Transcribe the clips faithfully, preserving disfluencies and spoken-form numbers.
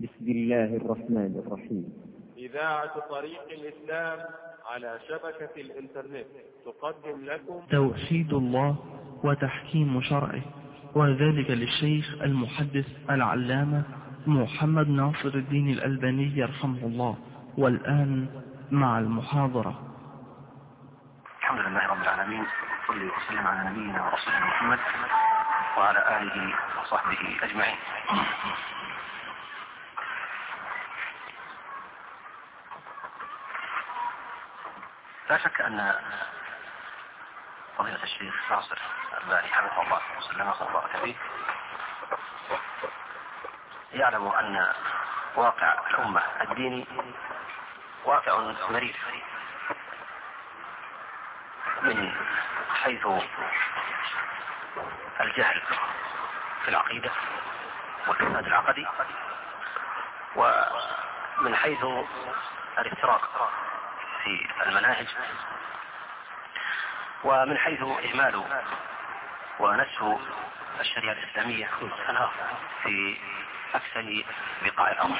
بسم الله الرحمن الرحيم. إذاعة طريق الإسلام على شبكة الإنترنت تقدم لكم توحيد الله وتحكيم شرعه، وذلك للشيخ المحدث العلامة محمد ناصر الدين الألباني يرحمه الله. والآن مع المحاضرة. الحمد لله رب العالمين، صلى وسلم على نبينا ورسولنا محمد وعلى آله وصحبه أجمعين. لا شك أن فضيلة الشيخ ناصر الألباني حفظه الله وسلم وبارك فيه يعلم أن واقع الأمة الديني واقع مرير من حيث الجهل في العقيدة والفساد العقدي، ومن حيث الافتراق في المناهج، ومن حيث إهمال ونسف الشريعة الإسلامية في أكثر بقاع الأرض.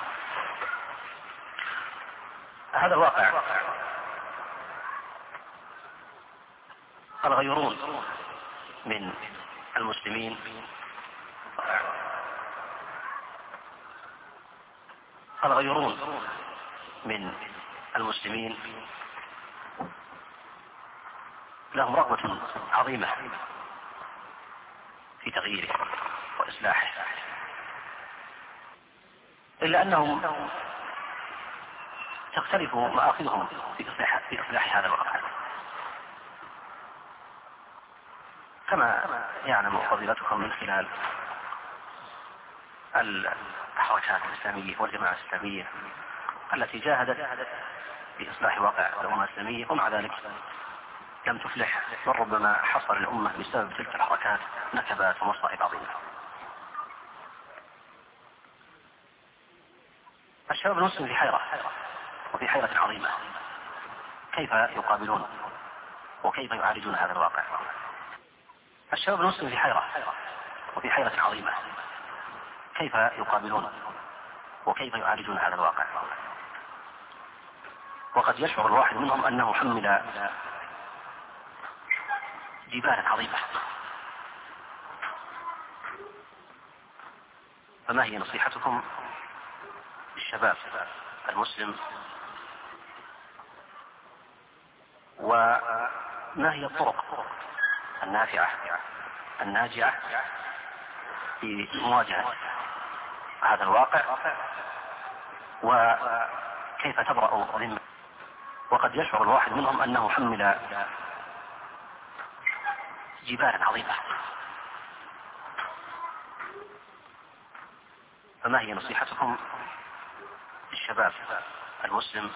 هذا الواقع الغيرون من المسلمين الغيرون من المسلمين لهم رغبة عظيمة في تغييره وإصلاحه، إلا أنهم تختلف مآخذهم في إصلاح, في إصلاح هذا الواقع، كما يعلم فضيلتكم من خلال الحركات الإسلامية والجماعة الإسلامية التي جاهدت في إصلاح واقع الأمة الإسلامية، ومع ذلك لم تفلح، بل ربما حصل الأمة بسبب تلك الحركات نكبات ومصائب عظيمة. الشباب المسلم في حيرة وفي حيرة عظيمة، كيف يقابلون وكيف يعالجون هذا الواقع؟ الشباب المسلم في حيرة وفي حيرة عظيمة، كيف يقابلون وكيف يعالجون هذا الواقع؟ وقد يشعر الواحد منهم أنه حمل جبالا عظيمة، فما هي نصيحتكم للشباب المسلم، وما هي الطرق النافعة الناجعة في مواجهة هذا الواقع، وكيف تبرأ ذمة؟ وقد يشعر الواحد منهم أنه حمل جبالا عظيمة، فما هي نصيحتكم للشباب المسلم،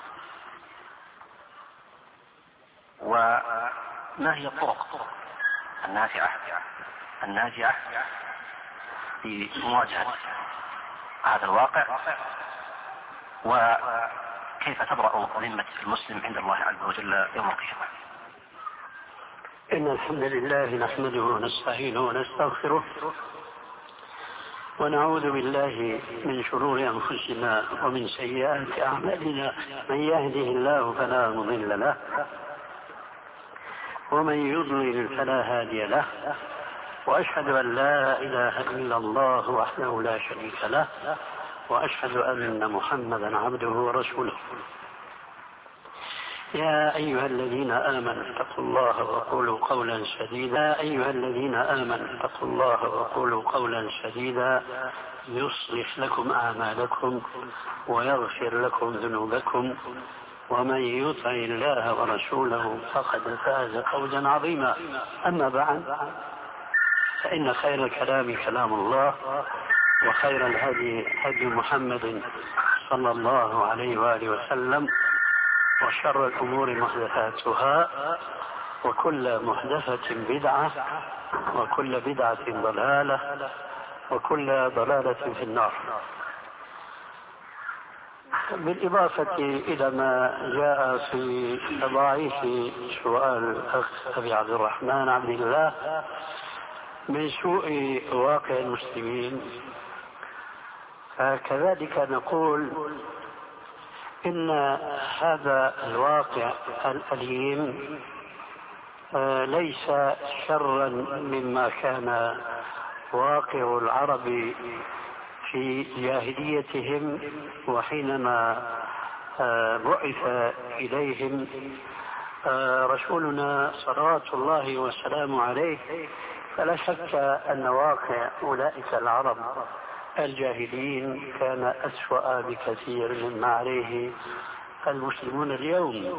وما هي الطرق النافعة الناجعة في مواجهة هذا الواقع، وكيف تبرأ ذمة المسلم عند الله عز وجل يوم القيامة؟ إن الحمد لله نحمده ونستعينه ونستغفره، ونعوذ بالله من شرور أنفسنا ومن سيئات أعمالنا. من يهده الله فلا مضل له، ومن يضلل فلا هادي له، وأشهد أن لا إله إلا الله وحده لا شريك له، وأشهد أن محمدا عبده ورسوله. يا أيها الذين آمنوا اتقوا الله وقولوا قولا سديدا يا أيها الذين آمنوا اتقوا الله وقولوا قولا سديدا يصلح لكم أعمالكم ويغفر لكم ذنوبكم، ومن يطع الله ورسوله فقد فاز فوزا عظيما. أما بعد، فإن خير الكلام كلام الله، وخير الهدي هدي محمد صلى الله عليه وآله وسلم، وشر الأمور محدثاتها، وكل محدثة بدعة، وكل بدعة ضلالة، وكل ضلالة في النار. بالإضافة إلى ما جاء في تضاعيف سؤال الأخ أبي عبد الرحمن عبد الله من سوء واقع المسلمين، فكذلك نقول إن هذا الواقع الأليم ليس شرا مما كان واقع العرب في جاهليتهم وحينما بعث إليهم رسولنا صلوات الله وسلامه عليه. فلا شك أن واقع أولئك العرب الجاهلين كان أسوأ بكثير مما عليه المسلمون اليوم.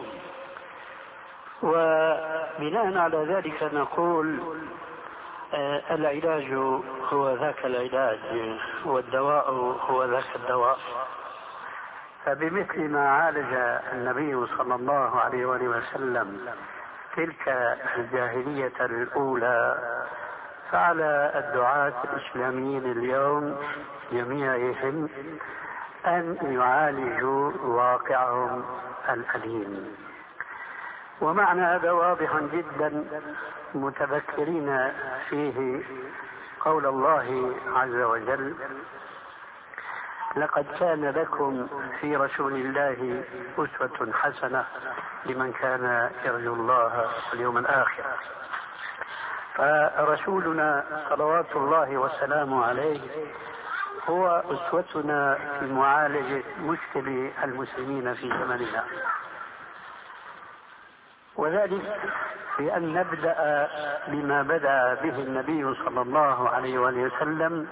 وبناء على ذلك نقول العلاج هو ذاك العلاج والدواء هو ذاك الدواء. فبمثل ما عالج النبي صلى الله عليه وسلم تلك الجاهلية الأولى، فعلى الدعاة الإسلاميين اليوم جميعهم أن يعالجوا واقعهم الأليم. ومعنى هذا واضح جدا متذكرين فيه قول الله عز وجل: لقد كان لكم في رسول الله أسوة حسنة لمن كان يرجو الله واليوم الآخر. فرسولنا صلوات الله وسلامه عليه هو أسوتنا في معالجة مشكل المسلمين في زمننا، وذلك بأن نبدأ بما بدأ به النبي صلى الله عليه وسلم،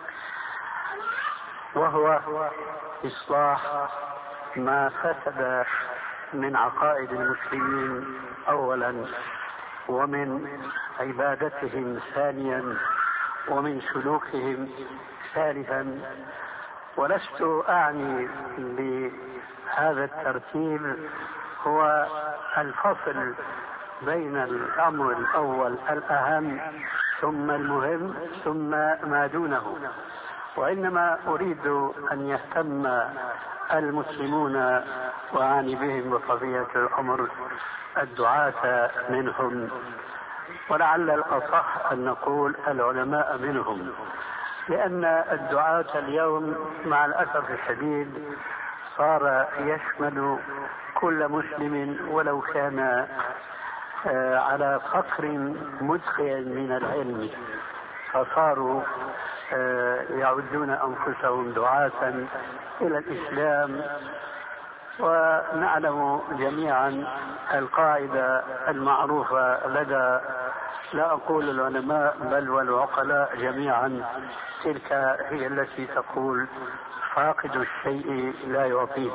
وهو إصلاح ما فسد من عقائد المسلمين أولا، ومن عبادتهم ثانيا، ومن سلوكهم ثالثا. ولست أعني بهذا الترتيب هو الفصل بين الأمر الأول الأهم ثم المهم ثم ما دونه، وإنما أريد أن يهتم المسلمون وأعني بهم بطبيعة الأمر الدعاة منهم، ولعل الأصح أن نقول العلماء منهم، لأن الدعاة اليوم مع الأسف الشديد صار يشمل كل مسلم ولو كان على فقر مدخل من العلم، فصاروا يعدون أنفسهم دعاة إلى الإسلام. ونعلم جميعا القاعدة المعروفة لدى لا أقول العلماء بل والعقلاء جميعا، تلك هي التي تقول: فاقد الشيء لا يعطيه.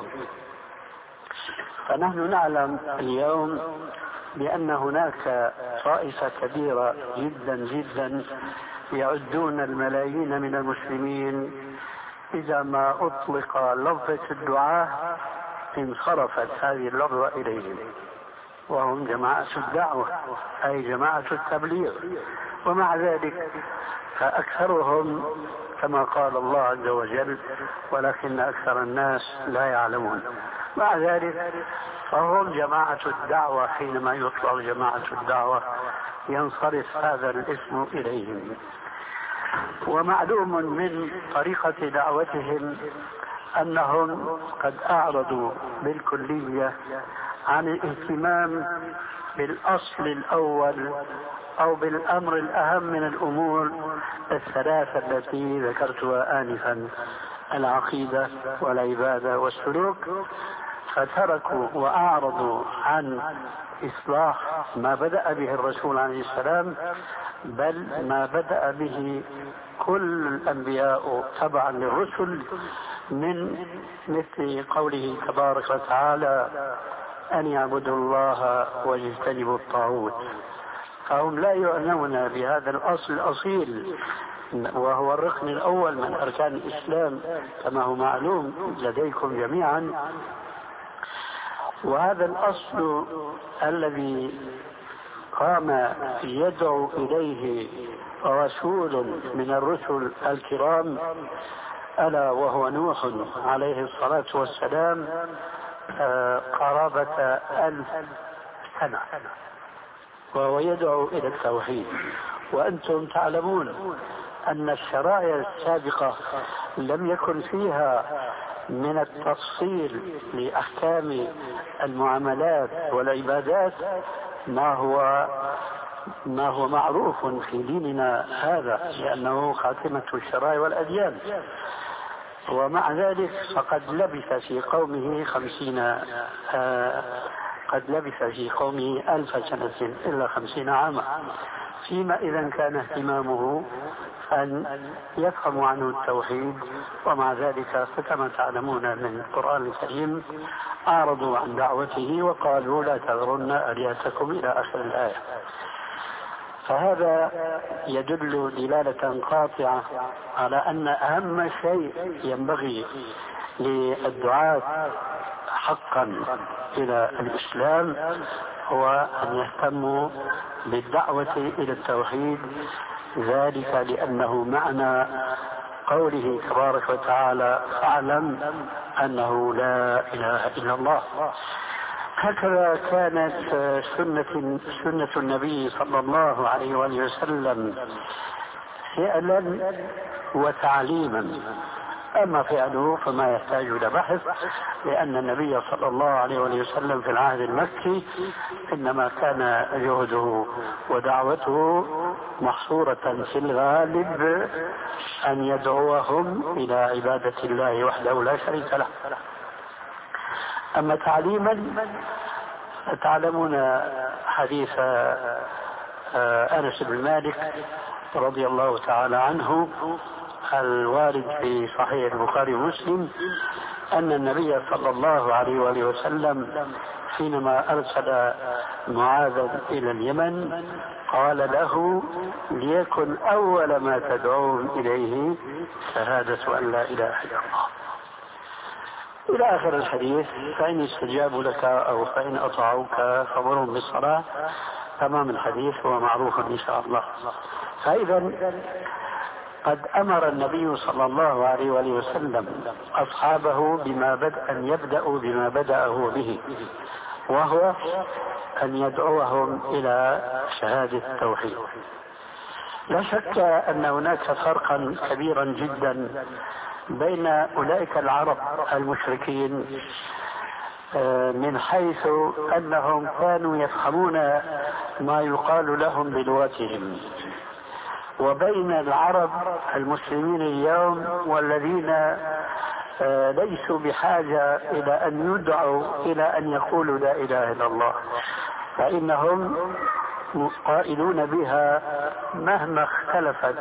فنحن نعلم اليوم بأن هناك طائفة كبيرة جدا جدا يعدون الملايين من المسلمين إذا ما أطلق لفظة الدعاء انصرفت هذه اللفظة إليهم، وهم جماعة الدعوة أي جماعة التبليغ. ومع ذلك فأكثرهم كما قال الله عز وجل: ولكن أكثر الناس لا يعلمون. مع ذلك فهم جماعة الدعوة، حينما يطلق جماعة الدعوة ينصرف هذا الاسم إليهم. ومعلوم من طريقة دعوتهم أنهم قد أعرضوا بالكلية عن الاهتمام بالأصل الأول أو بالأمر الأهم من الأمور الثلاثة التي ذكرتها آنفا: العقيدة والعبادة والسلوك. فتركوا وأعرضوا عن إصلاح ما بدأ به الرسول عليه السلام، بل ما بدأ به كل الأنبياء تبعا للرسل، من مثل قوله تبارك وتعالى: أن يعبدوا الله واجتنبوا الطاغوت. فهم لا يعنون بهذا الأصل الأصيل، وهو الركن الأول من أركان الإسلام كما هو معلوم لديكم جميعا. وهذا الأصل الذي قام يدعو إليه رسول من الرسل الكرام ألا وهو نوح عليه الصلاة والسلام قرابة ألف سنة، وهو يدعو إلى التوحيد. وأنتم تعلمون أن الشرائع السابقة لم يكن فيها من التفصيل لأحكام المعاملات والعبادات ما هو ما هو معروف في ديننا هذا، لأنه خاتمة الشرائع والأديان. ومع ذلك فقد لبث في قومه خمسين آه قد لبث في قومه ألف سنة إلا خمسين عاما، فيما إذا كان اهتمامه أن يفهم عنه التوحيد. ومع ذلك فكما تعلمون من القرآن الكريم أعرضوا عن دعوته وقالوا لا تذرن آلهتكم إلى آخر الآية. فهذا يدل دلالة قاطعة على أن أهم شيء ينبغي للدعاة حقا إلى الإسلام هو أن يهتموا بالدعوة إلى التوحيد، ذلك لأنه معنى قوله تبارك وتعالى فاعلم أنه لا إله إلا الله. هكذا كانت سنة, سنة النبي صلى الله عليه وآله وسلم فعلا وتعليما. أما فعله فما يحتاج إلى بحث، لأن النبي صلى الله عليه وآله وسلم في العهد المكي إنما كان جهده ودعوته محصورة في الغالب أن يدعوهم إلى عبادة الله وحده لا شريك له. أما تعليما تعلمون حديث أنس بن مالك رضي الله تعالى عنه الوارد في صحيح البخاري ومسلم أن النبي صلى الله عليه وآله وسلم حينما أرسل معاذا إلى اليمن قال له ليكن أول ما تدعون إليه شهادة أن لا إله إلا الله إلى آخر الحديث. فإن استجابوا لك أو فإن أطاعوك فأمرهم بالصلاة. تمام الحديث هو معروف إن شاء الله. فإذا قد أمر النبي صلى الله عليه وآله وسلم أصحابه بما بدأ أن يبدأوا بما بدأه به، وهو أن يدعوهم إلى شهادة التوحيد. لا شك أن هناك فرقا كبيرا جدا بين أولئك العرب المشركين من حيث أنهم كانوا يفهمون ما يقال لهم بلغتهم، وبين العرب المسلمين اليوم والذين ليسوا بحاجة إلى أن يدعوا إلى أن يقولوا لا إله إلا الله، فإنهم قائلون بها مهما اختلفت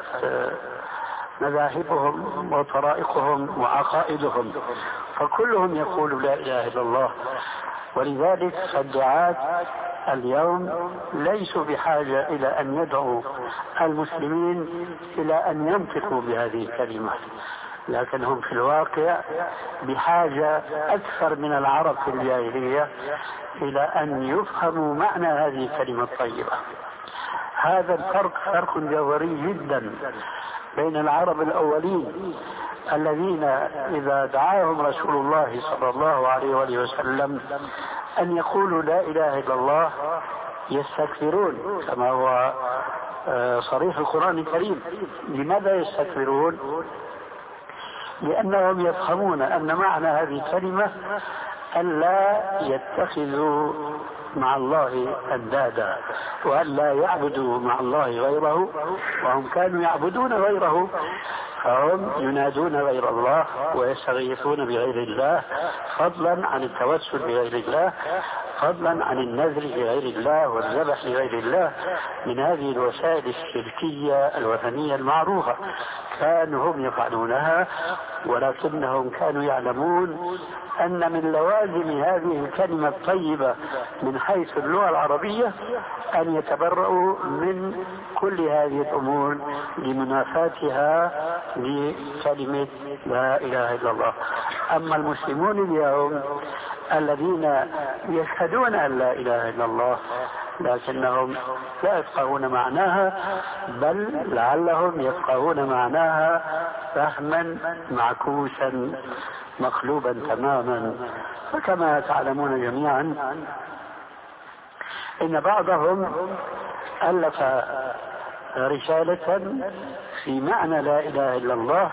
مذاهبهم وطرائقهم وعقائدهم، فكلهم يقول لا إله إلا الله. ولذلك الدعاة اليوم ليسوا بحاجة إلى أن يدعوا المسلمين إلى أن ينطقوا بهذه الكلمة، لكن هم في الواقع بحاجة أكثر من العرب في الجاهلية إلى أن يفهموا معنى هذه الكلمة الطيبة. هذا الفرق فرق جوهري جدا بين العرب الأولين الذين إذا دعاهم رسول الله صلى الله عليه وآله وسلم أن يقولوا لا إله إلا الله يستكبرون، كما هو صريح القرآن الكريم. لماذا يستكبرون؟ لأنهم يفهمون أن معنى هذه الكلمة أن لا يتخذوا مع الله أندادا، وأن لا يعبدوا مع الله غيره، وهم كانوا يعبدون غيره، فهم ينادون غير الله ويستغيثون بغير الله، فضلا عن التوسل بغير الله، فضلا عن النذر بغير الله والذبح لغير الله، من هذه الوسائل الشركية الوثنية المعروفة. كانوا هم يفعلونها، ولكنهم كانوا يعلمون أن من لوازم هذه الكلمة الطيبة من حيث اللغة العربية أن يتبرؤوا من كل هذه الأمور لمنافاتها لكلمة لا إله إلا الله. أما المسلمون اليوم الذين يشهدون أن لا إله إلا الله لكنهم لا يفقهون معناها، بل لعلهم يفقهون معناها فهما معكوسا مقلوبا تماما. فكما تعلمون جميعا إن بعضهم ألف رسالة في معنى لا إله إلا الله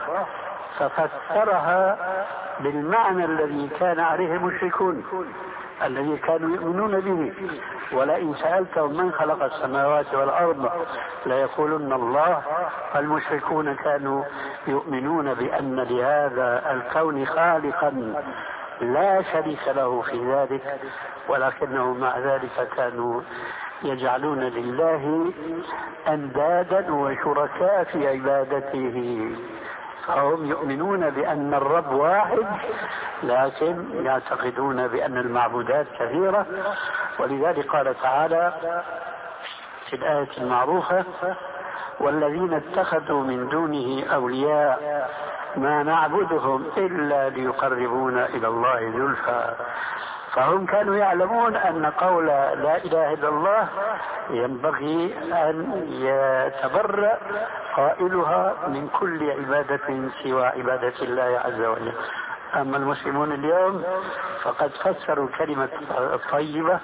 ففسرها بالمعنى الذي كان عليه المشركون الذي كانوا يؤمنون به. ولئن سألتهم من خلق السماوات والأرض ليقولن الله. المشركون كانوا يؤمنون بأن لهذا الكون خالقا لا شريك له في ذلك، ولكنهم مع ذلك كانوا يجعلون لله أندادا وشركاء في عبادته. فهم يؤمنون بأن الرب واحد لكن يعتقدون بأن المعبودات كثيرة. ولذلك قال تعالى في الآية المعروفة: والذين اتخذوا من دونه أولياء ما نعبدهم إلا ليقربونا إلى الله زلفى. فهم كانوا يعلمون أن قول لا إله إلا الله ينبغي أن يتبرأ قائلها من كل عبادة سوى عبادة الله عز وجل. أما المسلمون اليوم فقد فسروا الكلمة الطيبة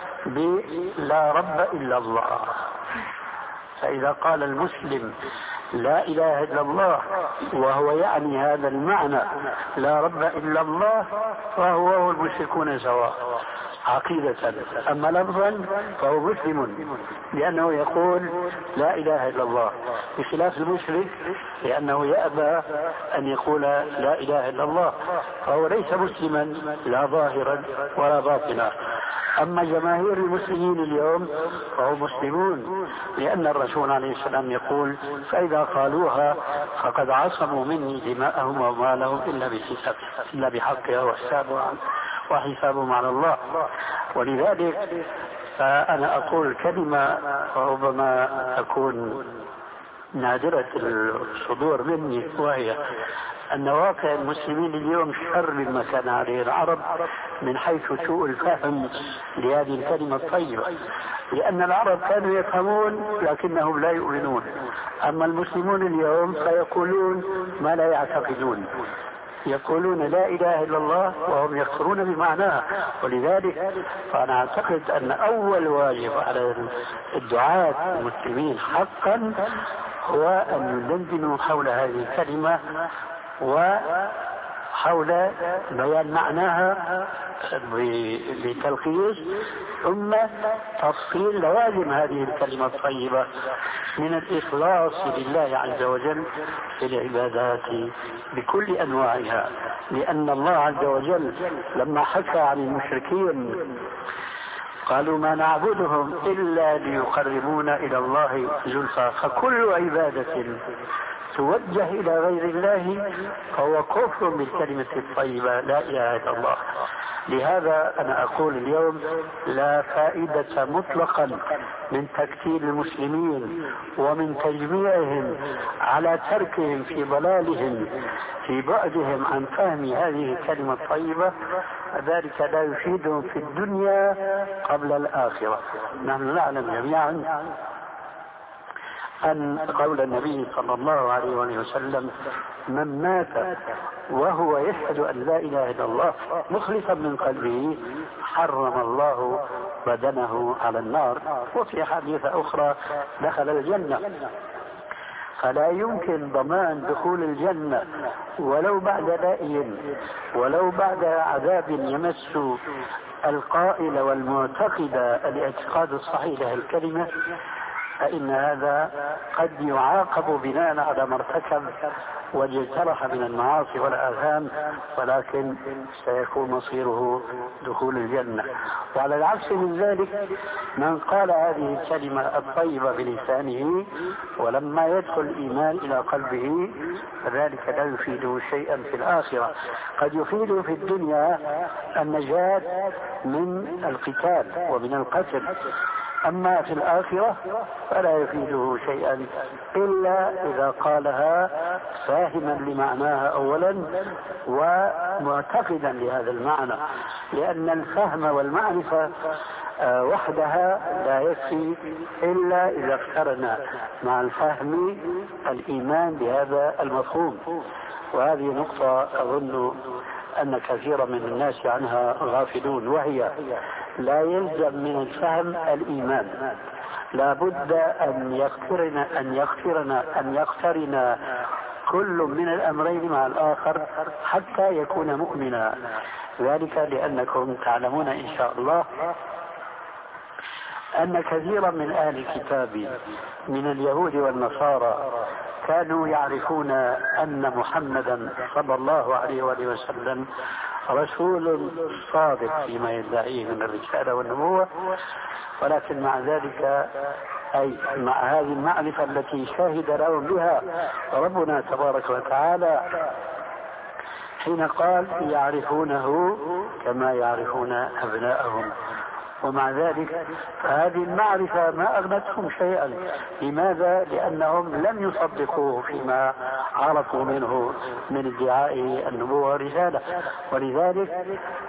بلا رب إلا الله. فإذا قال المسلم لا إله إلا الله وهو يعني هذا المعنى لا رب إلا الله فهو والمشركون سواء عقيدة. أما لفظا فهو مسلم لأنه يقول لا إله إلا الله، بخلاف المشرك لأنه يأبى أن يقول لا إله إلا الله، فهو ليس مسلما لا ظاهرا ولا باطنا. أما جماهير المسلمين اليوم فهم مسلمون لأن الرسول عليه السلام يقول: فإذا قالوها فقد عصموا مني دماءهم وأموالهم إلا بحساب إلا بحقها وحسابهم وحسابهم على الله. ولذلك فأنا أقول كلمة ربما تكون نادرة الصدور مني، وهي أن واقع المسلمين اليوم شر مما كان عليه العرب من حيث سوء الفهم لهذه الكلمة الطيبة، لأن العرب كانوا يفهمون لكنهم لا يؤمنون. أما المسلمون اليوم فيقولون ما لا يعتقدون، يقولون لا إله إلا الله وهم يكفرون بمعناها. ولذلك فأنا أعتقد أن أول واجب على الدعاة المسلمين حقا هو أن يدندنوا حول هذه الكلمة وحول بيان معناها بتلخيص، ثم تفصيل لوازم هذه الكلمة الطيبة من الإخلاص لله عز وجل في العبادات بكل أنواعها. لأن الله عز وجل لما حكى عن المشركين قالوا ما نعبدهم إلا ليقربونا إلى الله زلفى، فكل عبادة توجه إلى غير الله فهو كفر بالكلمة الطيبة لا إله إلا الله. لهذا أنا أقول اليوم لا فائدة مطلقا من تكتيل المسلمين ومن تجميعهم على تركهم في ضلالهم في بعدهم عن فهم هذه الكلمة الطيبة، ذلك لا يفيدهم في الدنيا قبل الآخرة. نحن نعلم جميعا أن قول النبي صلى الله عليه وسلم: من مات وهو يشهد أن لا إله إلا الله مخلصا من قلبه حرم الله بدنه على النار، وفي حديث أخرى دخل الجنة. فلا يمكن ضمان دخول الجنة ولو بعد لائم ولو بعد عذاب يمس القائل والمعتقد الاعتقاد الصحيح له الكلمة، فإن هذا قد يعاقب بناء على ما ارتكب واجترح من المعاصي والآثام، ولكن سيكون مصيره دخول الجنة. وعلى العكس من ذلك من قال هذه الكلمة الطيبة بلسانه ولما يدخل الإيمان إلى قلبه فذلك لا يفيده شيئا في الآخرة. قد يفيده في الدنيا النجاة من القتال ومن القتل، أما في الآخرة فلا يفيده شيئا إلا إذا قالها فاهما لمعناها أولا ومعتقدا لهذا المعنى، لأن الفهم والمعرفة وحدها لا يكفي إلا إذا اقترن مع الفهم الإيمان بهذا المفهوم. وهذه نقطة أظن أن كثيرا من الناس عنها غافلون، وهي لا يلزم من الفهم الإيمان، لا بد أن يقترن أن يقترن أن يقترن كل من الأمرين مع الآخر حتى يكون مؤمنا. ذلك لأنكم تعلمون إن شاء الله أن كثيرا من أهل الكتاب من اليهود والنصارى كانوا يعرفون أن محمدا صلى الله عليه وآله وسلم رسول صادق فيما يدعيه من الرسالة والنبوة، ولكن مع ذلك أي مع هذه المعرفة التي شهد لهم بها ربنا تبارك وتعالى حين قال يعرفونه كما يعرفون أبناءهم، ومع ذلك فهذه المعرفة ما أغنتهم شيئا. لماذا؟ لأنهم لم يصدقوه فيما عرفوا منه من ادعاء النبوة والرسالة، ولذلك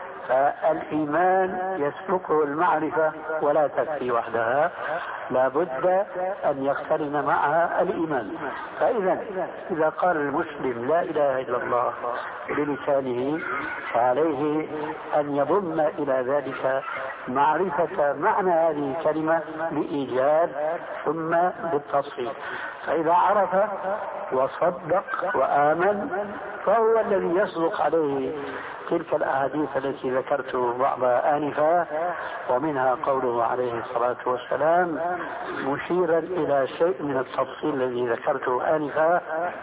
فالإيمان يسبقه المعرفة ولا تكفي وحدها، لا بد أن يقترن معها الإيمان. فإذا إذا قال المسلم لا إله إلا الله بلسانه فعليه أن يضم إلى ذلك معرفة معنى هذه الكلمة بإيجاب ثم بالتصحيح. فإذا عرف وصدق وآمن فهو الذي يصدق عليه تلك الأحاديث التي ذكرت بعضها آنفا، ومنها قوله عليه الصلاة والسلام مشيرا إلى شيء من التفصيل الذي ذكرته آنفا،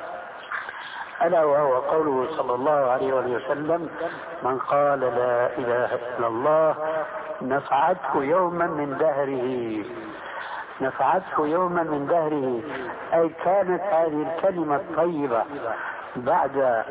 ألا وهو قوله صلى الله عليه وسلم من قال لا إله إلا الله نفعته يوما من دهره، نفعته يوما من دهره، أي كانت هذه الكلمة الطيبة بعد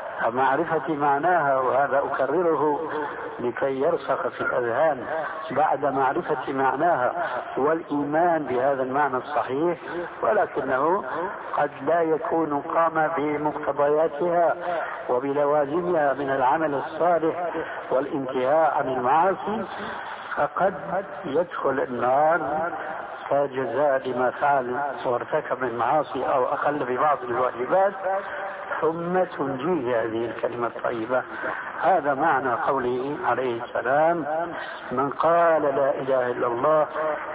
معرفة معناها، وهذا أكرره لكي يرسخ في الأذهان، بعد معرفة معناها والإيمان بهذا المعنى الصحيح، ولكنه قد لا يكون قام بمقتضياتها وبلوازمها من العمل الصالح والانتهاء عن المعاصي، فقد يدخل النار كجزاء لما فعل وارتكب من معاصي أو أقل ببعض الواجبات، ثم تنجيه هذه الكلمة الطيبة. هذا معنى قوله عليه السلام من قال لا إله إلا الله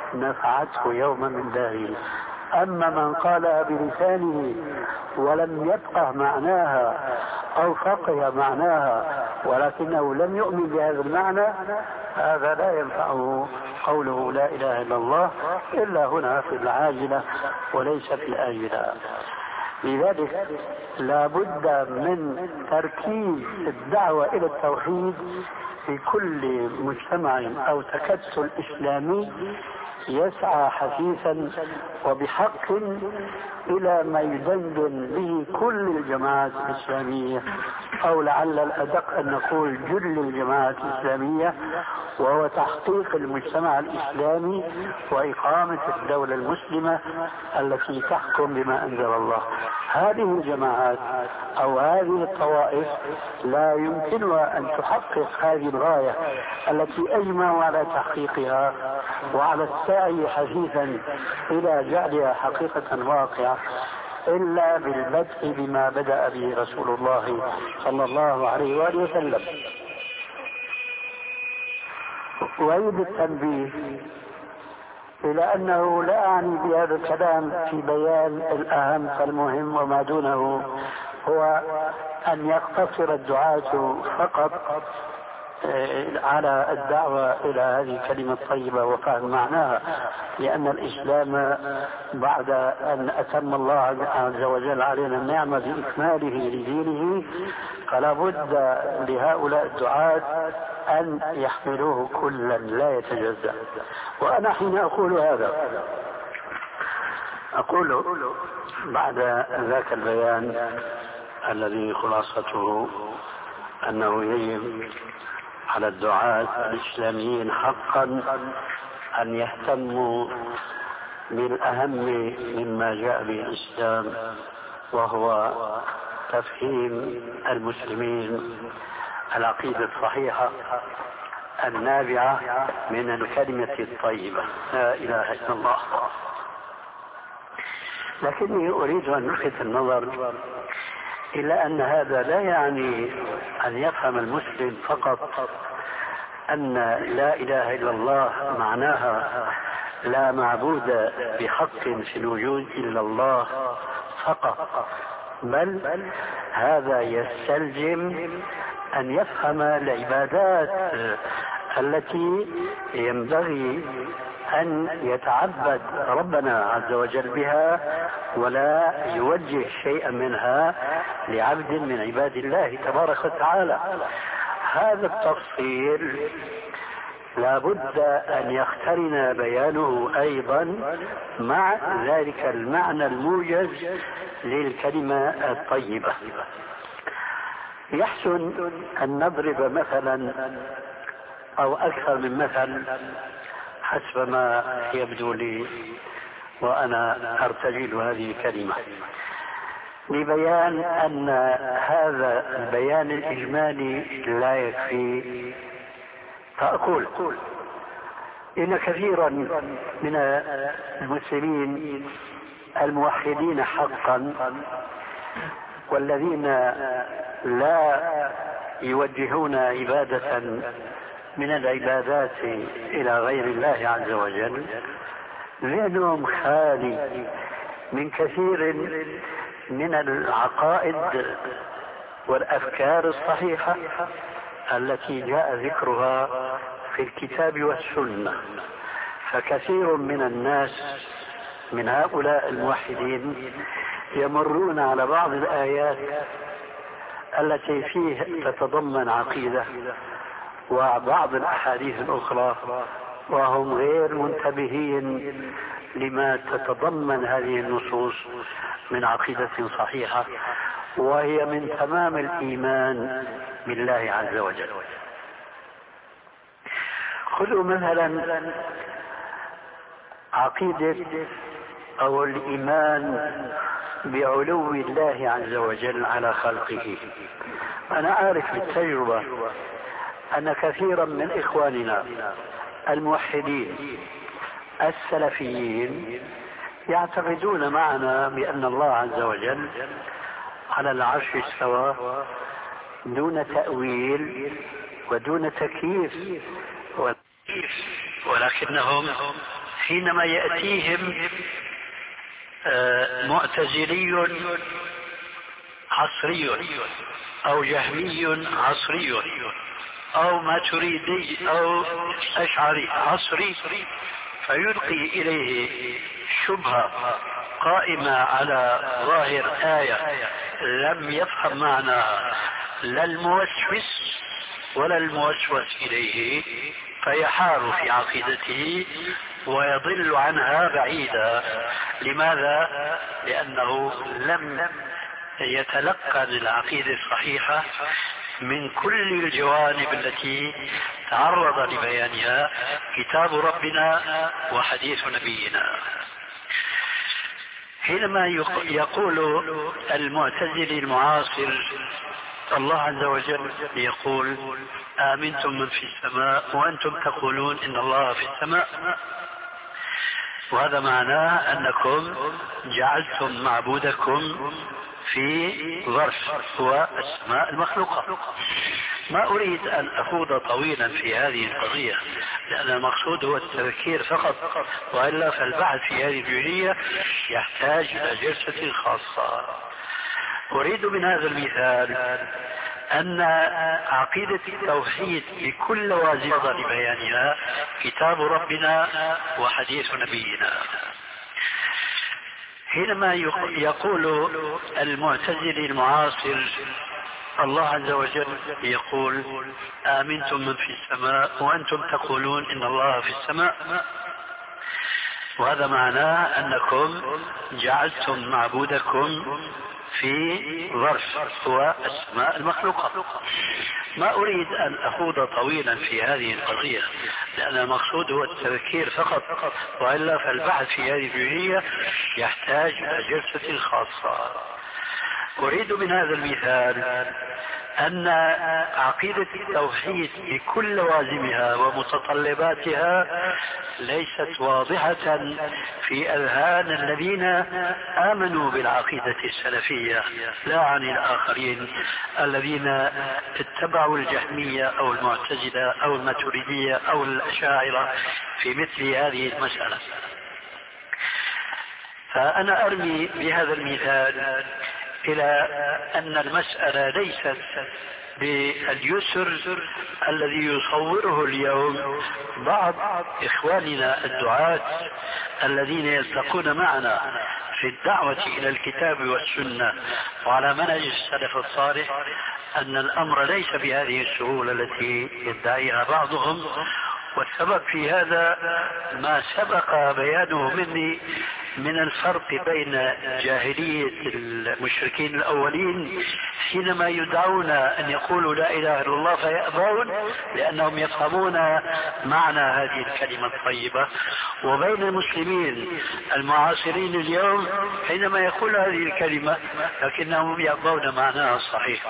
نفعته يوما من دهره. أما من قالها بلسانه ولم يفقه معناها أو فقه معناها ولكنه لم يؤمن بهذا المعنى، هذا لا ينفعه قوله لا إله إلا الله إلا هنا في العاجلة وليس في الآجلة. لذلك لا بد من تركيز الدعوة إلى التوحيد في كل مجتمع أو تكتل إسلامي يسعى حثيثا وبحق إلى ما يدندن به كل الجماعات الإسلامية، أو لعل الأدق أن نقول جل الجماعات الإسلامية، وهو تحقيق المجتمع الإسلامي وإقامة الدولة المسلمة التي تحكم بما أنزل الله. هذه الجماعات أو هذه الطوائف لا يمكنها أن تحقق هذه الغاية التي أجمعوا على تحقيقها وعلى السعي حثيثا إلى جعلها حقيقة واقعة إلا بالبدء بما بدأ به رسول الله صلى الله عليه وآله وسلم. وأيد التنبيه إلى أنه لا أعني بهذا الكلام في بيان الأهم فالمهم، وما دونه هو أن يقتصر الدعاة فقط على الدعوة إلى هذه الكلمة الطيبة وفهم معناها، لأن الإسلام بعد أن أتم الله عز وجل علينا النعمة بإكماله لدينه فلا بد لهؤلاء الدعاة أن يحملوه كلا لا يتجزأ. وأنا حين أقول هذا أقول بعد ذاك البيان الذي خلاصته أنه يجب على الدعاة الإسلاميين حقا أن يهتموا بالأهم مما جاء به الإسلام، وهو تفهيم المسلمين العقيدة الصحيحة النابعة من الكلمة الطيبة لا إله إلا الله. لكني أريد أن ألفت النظر إلا أن هذا لا يعني أن يفهم المسلم فقط أن لا إله إلا الله معناها لا معبود بحق في الوجود إلا الله فقط، بل هذا يستلزم أن يفهم العبادات التي ينبغي أن يتعبد ربنا عز وجل بها، ولا يوجه شيئا منها لعبد من عباد الله تبارك وتعالى. هذا التفصيل لا بد أن يقترن بيانه أيضا مع ذلك المعنى الموجز للكلمة الطيبة. يحسن أن نضرب مثلا أو أكثر من مثل حسب ما يبدو لي وأنا أرتجل هذه الكلمة، لبيان أن هذا البيان الإجمالي لا يكفي. فأقول إن كثيرا من المسلمين الموحدين حقا والذين لا يوجهون عبادة من العبادات إلى غير الله عز وجل ذهنهم خالي من كثير من العقائد والأفكار الصحيحة التي جاء ذكرها في الكتاب والسنة. فكثير من الناس من هؤلاء الموحدين يمرون على بعض الآيات التي فيه تتضمن عقيدة وبعض الأحاديث الأخرى وهم غير منتبهين لما تتضمن هذه النصوص من عقيدة صحيحة، وهي من تمام الإيمان بالله عز وجل. خذوا مثلا عقيدة أو الإيمان بعلو الله عز وجل على خلقه. أنا أعرف بالتجربة أن كثيرا من إخواننا الموحدين السلفيين يعتقدون معنا بأن الله عز وجل على العرش استوى دون تأويل ودون تكييف، ولكنهم حينما يأتيهم معتزلي عصري أو جهمي عصري أو ماتريدي أو أشعري عصري فيلقي إليه شبهة قائمة على ظاهر آية لم يفهم معناها لا الموسوس ولا الموسوس إليه، فيحار في عقيدته ويضل عنها بعيدا. لماذا؟ لأنه لم يتلقى العقيدة الصحيحة من كل الجوانب التي تعرض لبيانها كتاب ربنا وحديث نبينا. حينما يقول المعتزلي المعاصر الله عز وجل يقول آمنتم من في السماء وأنتم تقولون إن الله في السماء، وهذا معناه أنكم جعلتم معبودكم في ظرف هو السماء المخلوقة. ما أريد أن أخوض طويلا في هذه القضية لأن المقصود هو التفكير فقط، وإلا فالبحث في هذه الجزئية يحتاج إلى جلسة خاصة. أريد من هذا المثال أن عقيدة التوحيد بكل لوازمها لبيانها كتاب ربنا وحديث نبينا. حينما يقول المعتزلي المعاصر الله عز وجل يقول آمنتم من في السماء وأنتم تقولون إن الله في السماء، وهذا معناه أنكم جعلتم معبودكم في ظرف هو السماء المخلوقة. ما أريد أن أخوض طويلا في هذه القضية لأن المقصود هو التفكير فقط، وإلا فالبحث في هذه الجزئية يحتاج إلى جلسة خاصة. أريد من هذا المثال أن عقيدة التوحيد بكل لوازمها ومتطلباتها ليست واضحة في أذهان الذين آمنوا بالعقيدة السلفية، لا عن الآخرين الذين اتبعوا الجهمية أو المعتزلة أو الماتريدية أو الأشاعرة في مثل هذه المسألة. فأنا أرمي بهذا المثال إلى أن المسألة ليست باليسر الذي يصوره اليوم بعض إخواننا الدعاة الذين يلتقون معنا في الدعوة إلى الكتاب والسنة وعلى منهج السلف الصالح، أن الأمر ليس بهذه السهولة التي يدعيها بعضهم. والسبب في هذا ما سبق بيانه مني من الفرق بين جاهلية المشركين الأولين حينما يدعون أن يقولوا لا إله إلا الله فيأبون لأنهم يفهمون معنى هذه الكلمة الطيبة، وبين المسلمين المعاصرين اليوم حينما يقول هذه الكلمة لكنهم يأبون معناها الصحيح.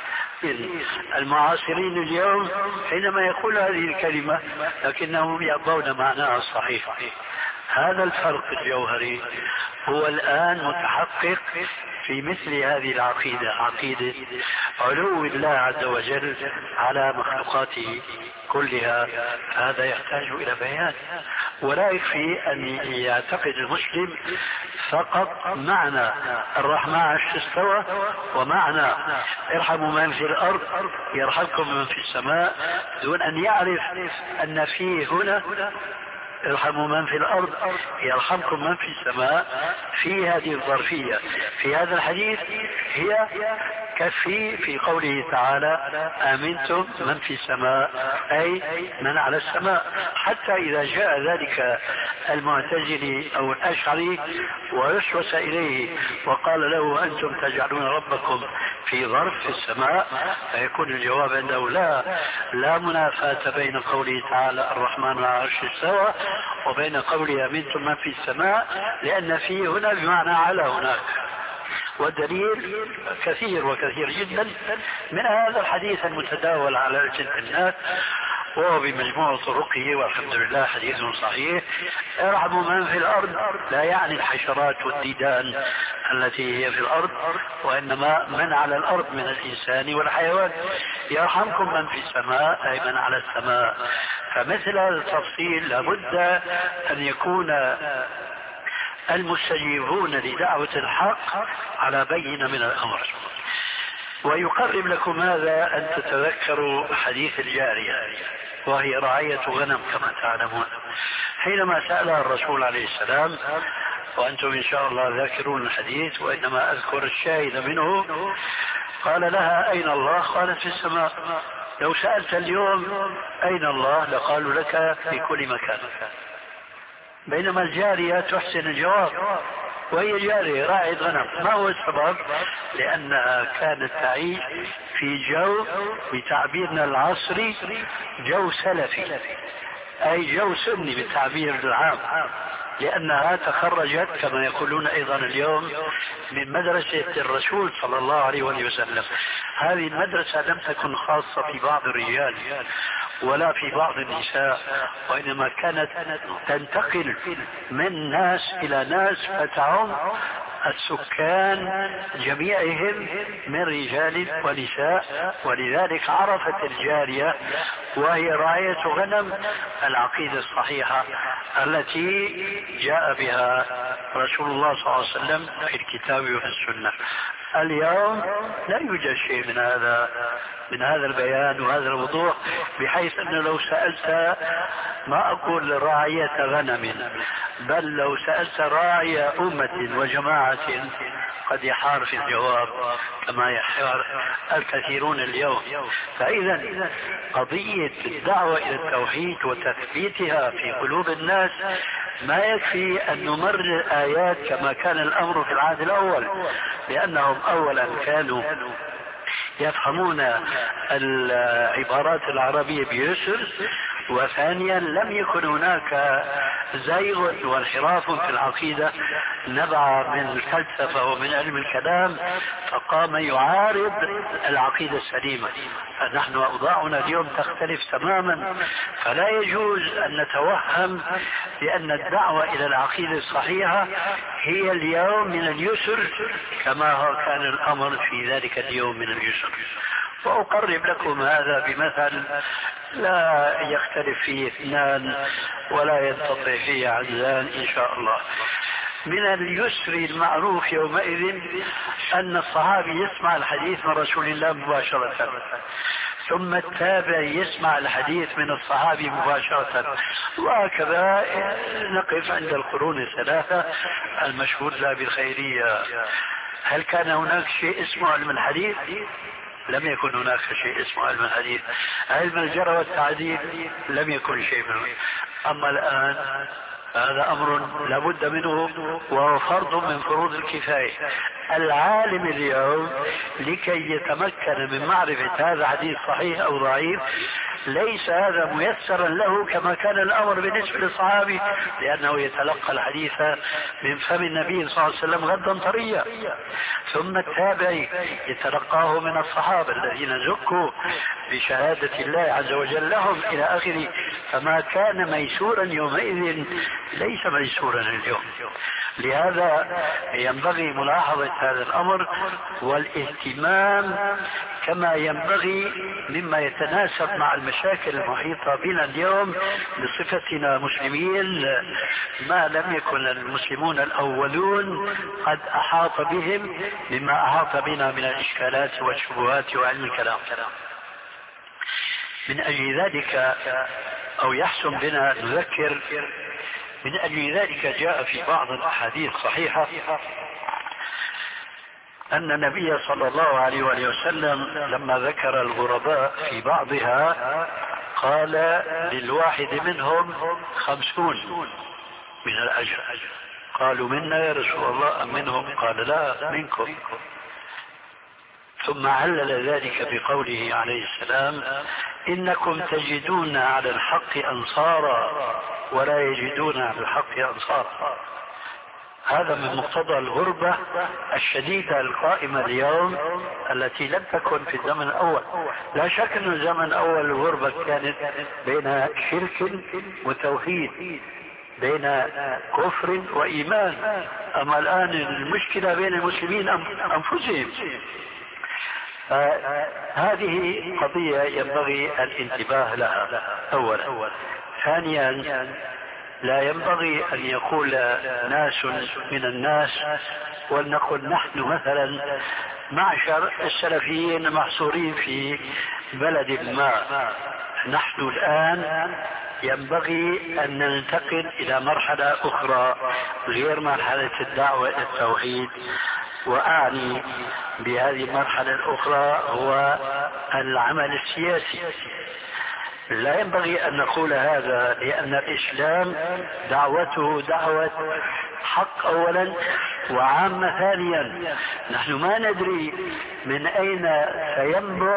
المعاصرين اليوم حينما يقول هذه الكلمة لكنهم يأبون معناها الصحيح. هذا الفرق الجوهري هو الآن متحقق في مثل هذه العقيدة، عقيدة علو الله عز وجل على مخلوقاته كلها. هذا يحتاج إلى بيان، ولا يكفي أن يعتقد المسلم فقط معنى الرحمن على العرش استوى ومعنى ارحموا من في الأرض يرحمكم من في السماء، دون أن يعرف أن فيه هنا ارحموا من في الأرض يرحمكم من في السماء. في هذه الظرفية في هذا الحديث هي كفي في قوله تعالى آمنتم من في السماء، أي من على السماء. حتى إذا جاء ذلك المعتزلي أو الأشعري ويسوس إليه وقال له أنتم تجعلون ربكم في ظرف في السماء، فيكون الجواب عنده لا لا منافاة بين قوله تعالى الرحمن على العرش استوى وبين قوله آمنتم من في السماء، لأن فيه هنا بمعنى على هناك. والدليل كثير وكثير جدا من هذا الحديث المتداول على ألسنة الناس، وهو بمجموع طرقه والحمد لله حديث صحيح. ارحموا من في الأرض لا يعني الحشرات والديدان التي هي في الأرض، وإنما من على الأرض من الإنسان والحيوان. يرحمكم من في السماء أي من على السماء. فمثل هذا التفصيل لابد أن يكون المستجيبون لدعوة الحق على بينة من الأمر. ويقرب لكم هذا أن تتذكروا حديث الجارية وهي رعية غنم كما تعلمون، حينما سألها الرسول عليه السلام، وأنتم إن شاء الله ذاكرون الحديث وإنما أذكر الشاهد منه، قال لها أين الله؟ قالت في السماء. لو سألت اليوم أين الله لقالوا لك في كل مكان، بينما الجارية تحسن الجواب وهي جارية راعية غنم. ما هو السبب؟ لأنها كانت تعيش في جو بتعبيرنا العصري جو سلفي، أي جو سني بالتعبير العام، لأنها تخرجت كما يقولون أيضا اليوم من مدرسة الرسول صلى الله عليه وسلم. هذه المدرسة لم تكن خاصة في بعض الرجال ولا في بعض النساء، وإنما كانت تنتقل من ناس إلى ناس فتعم السكان جميعهم من رجال ونساء. ولذلك عرفت الجارية وهي راعية غنم العقيدة الصحيحة التي جاء بها رسول الله صلى الله عليه وسلم في الكتاب وفي السنة. اليوم لا يوجد شيء من هذا من هذا البيان وهذا الوضوح، بحيث أنه لو سألت ما أقول راعية غنم، بل لو سألت راعي أمة وجماعة قد يحار في الجواب كما يحار الكثيرون اليوم. فإذا قضية الدعوة إلى التوحيد وتثبيتها في قلوب الناس ما يكفي أن نمرر آيات كما كان الأمر في العهد الأول، لأنهم أولا كانوا يفهمون العبارات العربية بيسر، وثانيا لم يكن هناك زيغ وانحراف في العقيدة نبع من الفلسفة ومن علم الكلام فقام يعارض العقيدة السليمة. فنحن أوضاعنا اليوم تختلف تماما، فلا يجوز أن نتوهم بأن الدعوة إلى العقيدة الصحيحة هي اليوم من اليسر كما هو كان الأمر في ذلك اليوم من اليسر. وأقرب لكم هذا بمثل لا يختلف فيه اثنان ولا ينتطع فيه عجزان إن شاء الله. من اليسر المعروف يومئذ أن الصحابي يسمع الحديث من رسول الله مباشرة، ثم التابع يسمع الحديث من الصحابي مباشرة، وهكذا نقف عند القرون الثلاثة المشهود لها بالخيرية. هل كان هناك شيء اسمه علم الحديث؟ لم يكن هناك شيء اسمه علم الحديث. علم الجرح والتعديل لم يكن شيء منه. أما الآن هذا أمر لابد منه وهو فرض من فروض الكفاية. العالم اليوم لكي يتمكن من معرفة هذا حديث صحيح أو ضعيف ليس هذا ميسرا له كما كان الأمر بالنسبة للصحابي، لأنه يتلقى الحديث من فم النبي صلى الله عليه وسلم غدا طريا، ثم التابعي يتلقاه من الصحابة الذين زكوا بشهادة الله عز وجل لهم إلى آخره. فما كان ميسورا يومئذ ليس ميسورا اليوم. لهذا ينبغي ملاحظة هذا الأمر والاهتمام كما ينبغي مما يتناسب مع المشاكل المحيطة بنا اليوم بصفتنا مسلمين، ما لم يكن المسلمون الأولون قد أحاط بهم مما أحاط بنا من الإشكالات والشبهات وعلم الكلام. من أجل ذلك أو يحسن بنا نذكر، من أجل ذلك جاء في بعض الأحاديث الصحيحة أن النبي صلى الله عليه وآله وسلم لما ذكر الغرباء في بعضها قال للواحد منهم خمسون من الأجر. قالوا منا يا رسول الله أم منهم؟ قال لا منكم. ثم علل ذلك بقوله عليه السلام إنكم تجدون على الحق أنصارا ولا يجدون على الحق أنصارا. هذا من مقتضى الغربة الشديدة القائمة اليوم التي لم تكن في الزمن الأول. لا شك أن الزمن الأول الغربة كانت بين شرك وتوحيد، بين كفر وإيمان. أما الآن المشكلة بين المسلمين أنفسهم. هذه قضية ينبغي الانتباه لها أولا. ثانيا لا ينبغي أن يقول ناس من الناس ولنقل نحن مثلا معشر السلفيين محصورين في بلد ما، نحن الآن ينبغي أن ننتقل إلى مرحلة أخرى غير مرحلة الدعوة إلى التوحيد. وأعني بهذه المرحلة الأخرى هو العمل السياسي. لا ينبغي أن نقول هذا لأن الإسلام دعوته دعوة حق أولا، وعامة ثانيا. نحن ما ندري من أين سينبع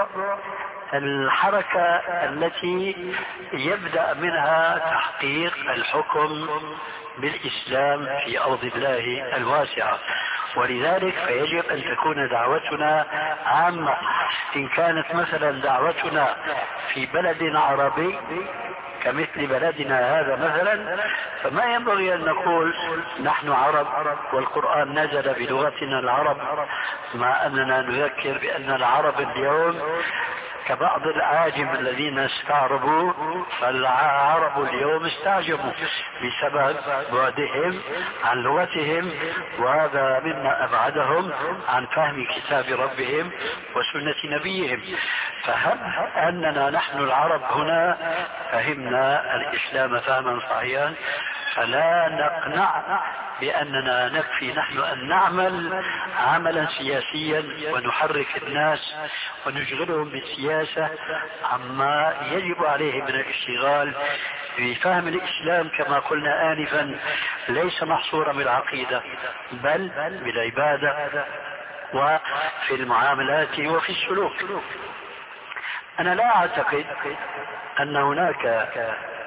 الحركة التي يبدأ منها تحقيق الحكم بالإسلام في أرض الله الواسعة. ولذلك فيجب أن تكون دعوتنا عامة. إن كانت مثلا دعوتنا في بلد عربي كمثل بلدنا هذا مثلا، فما ينبغي أن نقول نحن عرب والقرآن نزل بلغتنا العرب، مع أننا نذكر بأن العرب اليوم كبعض الأعاجم الذين استعربوا، فالعرب اليوم استعجبوا بسبب بعدهم عن لغتهم، وهذا مما أبعدهم عن فهم كتاب ربهم وسنة نبيهم. فهب أننا نحن العرب هنا فهمنا الإسلام فهما صحيحا، فلا نقنع بأننا نكفي نحن أن نعمل عملا سياسيا ونحرك الناس ونشغلهم بالسياسة عما يجب عليه من الاشتغال بفهم الإسلام كما قلنا آنفا، ليس محصورا بالعقيدة بل بالعبادة وفي المعاملات وفي السلوك. أنا لا أعتقد أن هناك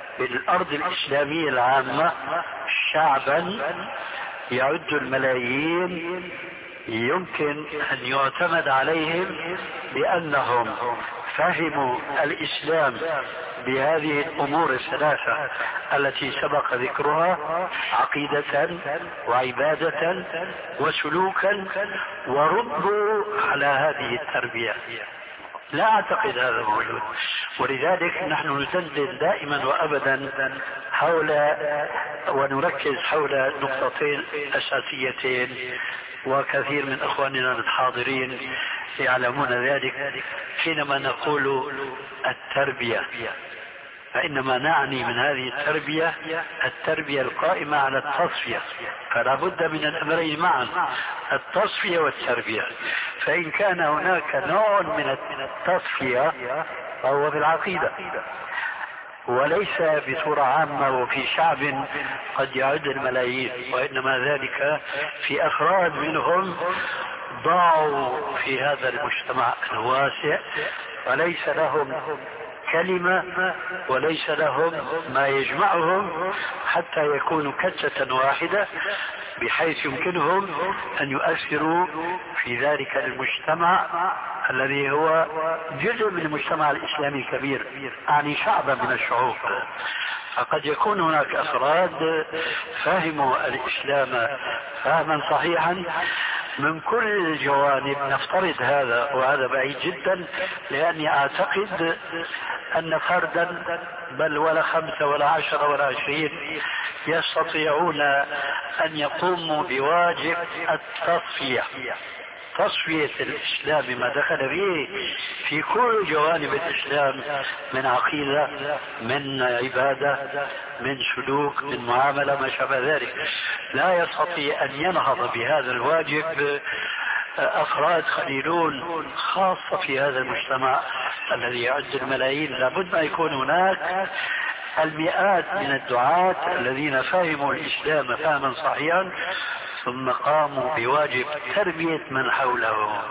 بالأرض الإسلامية العامة شعبا يعد الملايين يمكن أن يعتمد عليهم بأنهم فهموا الإسلام بهذه الأمور الثلاثة التي سبق ذكرها: عقيدة وعبادة وسلوكا، وردوا على هذه التربية. لا أعتقد هذا موجود، ولذلك نحن ندندن دائما وأبدا حول ونركز حول نقطتين أساسيتين، وكثير من أخواننا الحاضرين يعلمون ذلك. حينما نقول التربية فإنما نعني من هذه التربية التربية القائمة على التصفية، فلا بد من الأمرين معا، التصفية والتربية. فإن كان هناك نوع من التصفية فهو بالعقيدة، وليس بصورة عامة وفي شعب قد يعد الملايين، وإنما ذلك في أفراد منهم ضاعوا في هذا المجتمع الواسع وليس لهم كلمة وليس لهم ما يجمعهم حتى يكونوا كتلة واحدة بحيث يمكنهم أن يؤثروا في ذلك المجتمع الذي هو جزء من المجتمع الإسلامي الكبير، يعني شعبا من الشعوب. فقد يكون هناك أفراد فهموا الإسلام فهما صحيحا من كل الجوانب، نفترض هذا وهذا بعيد جدا، لأني أعتقد أن فردا بل ولا خمسة ولا عشرة ولا عشرين يستطيعون أن يقوموا بواجب التصفية، تصفية الإسلام بما دخل به في كل جوانب الإسلام من عقيدة، من عبادة، من سلوك، من معاملة، ما شابه ذلك. لا يستطيع أن ينهض بهذا الواجب أفراد قليلون خاصة في هذا المجتمع الذي يعد الملايين. لابد ما يكون هناك المئات من الدعاة الذين فهموا الإسلام فهما صحيحا ثم قاموا بواجب تربية من حوله.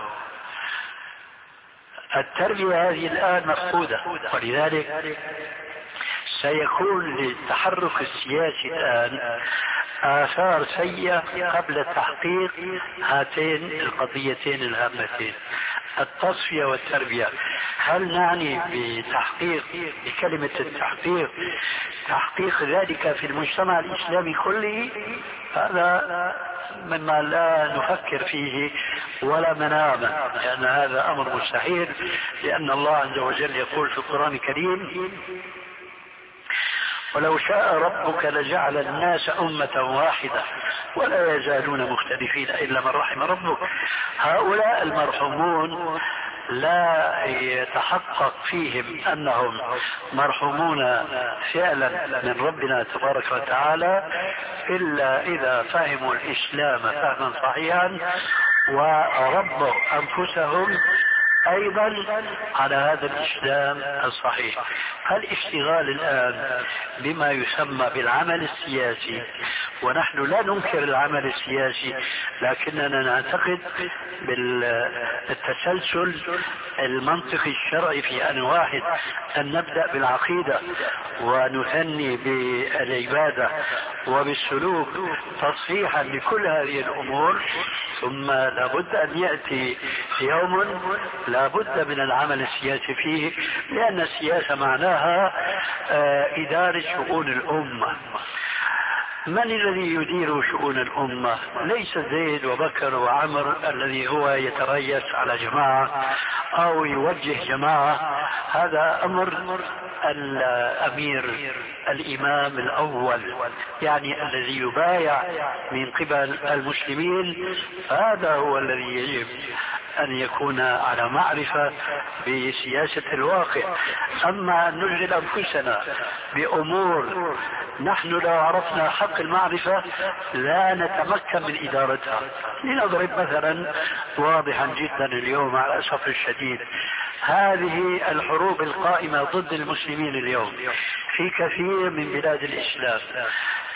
التربية هذه الآن مفقودة، ولذلك سيكون للتحرك السياسي الآن آثار سيئة قبل تحقيق هاتين القضيتين الهامتين، التصفية والتربية. هل نعني بتحقيق بكلمة التحقيق تحقيق ذلك في المجتمع الإسلامي كله؟ هذا مما لا نفكر فيه ولا منام، لأن هذا أمر مستحيل، لأن الله عز وجل يقول في القرآن الكريم: ولو شاء ربك لجعل الناس أمة واحدة ولا يزالون مختلفين إلا من رحم ربك. هؤلاء المرحومون لا يتحقق فيهم أنهم مرحومون فعلا من ربنا تبارك وتعالى إلا إذا فهموا الإسلام فهما صحيحا وربوا أنفسهم أيضا على هذا الإسلام الصحيح. الاشتغال الآن بما يسمى بالعمل السياسي، ونحن لا ننكر العمل السياسي لكننا نعتقد بالتسلسل المنطقي الشرعي في أن واحد أن نبدأ بالعقيدة ونثني بالعبادة وبالسلوك تصحيحا لكل هذه الأمور، ثم لابد أن يأتي يوم لابد من العمل السياسي فيه، لأن السياسة معناها إدارة شؤون الأمة. من الذي يدير شؤون الأمة؟ ليس زيد وبكر وعمر الذي هو يتريث على جماعة أو يوجه جماعة، هذا أمر الأمير الإمام الأول، يعني الذي يبايع من قبل المسلمين، فهذا هو الذي يجب أن يكون على معرفة بسياسة الواقع. أما أن نشغل أنفسنا بأمور نحن لو عرفنا حق المعرفة لا نتمكن من إدارتها. لنضرب مثلا واضحا جدا اليوم على الأسف الشديد، هذه الحروب القائمة ضد المسلمين اليوم في كثير من بلاد الإسلام،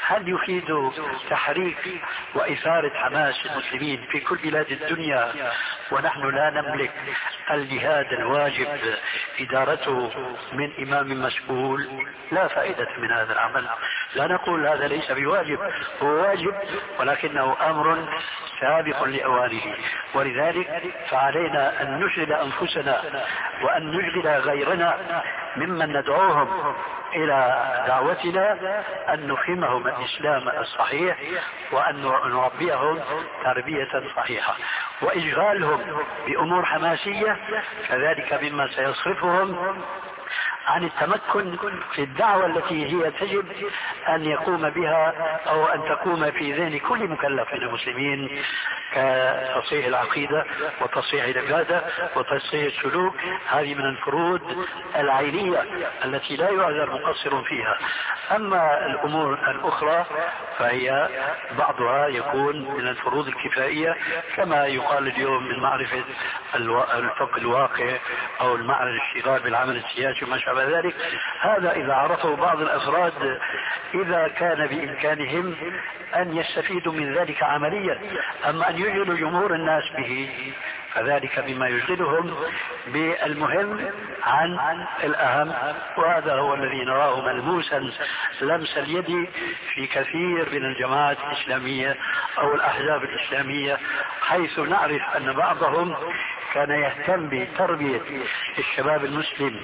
هل يفيد تحريك وإثارة حماس المسلمين في كل بلاد الدنيا ونحن لا نملك الجهاد الواجب إدارته من إمام مسؤول؟ لا فائدة من هذا العمل. لا نقول هذا ليس بواجب، هو واجب ولكنه أمر سابق لأوانه. ولذلك فعلينا أن نشغل أنفسنا وأن نشغل غيرنا ممن ندعوهم إلى دعوتنا أن نفهمهم الإسلام الصحيح وأن نربيهم تربية صحيحة. وإشغالهم بأمور حماسية كذلك مما سيصرفهم عن التمكن في الدعوة التي هي تجب أن يقوم بها أو أن تقوم في ذهن كل مكلف من المسلمين، كتصحيح العقيدة وتصحيح العبادة وتصحيح السلوك. هذه من الفروض العينية التي لا يعذر مقصر فيها. أما الأمور الأخرى فهي بعضها يكون من الفروض الكفائية، كما يقال اليوم من معرفة الفقه الواقع أو المعنى الاشتغال بالعمل السياسي وما شابه ذلك. هذا إذا عرفه بعض الأفراد إذا كان بإمكانهم أن يستفيدوا من ذلك عمليا. أما أن يشغلوا جمهور الناس به فذلك بما يشغلهم بالمهم عن الأهم، وهذا هو الذي نراه ملموسا لمس اليد في كثير من الجماعات الإسلامية أو الأحزاب الإسلامية، حيث نعرف أن بعضهم كان يهتم بتربية الشباب المسلم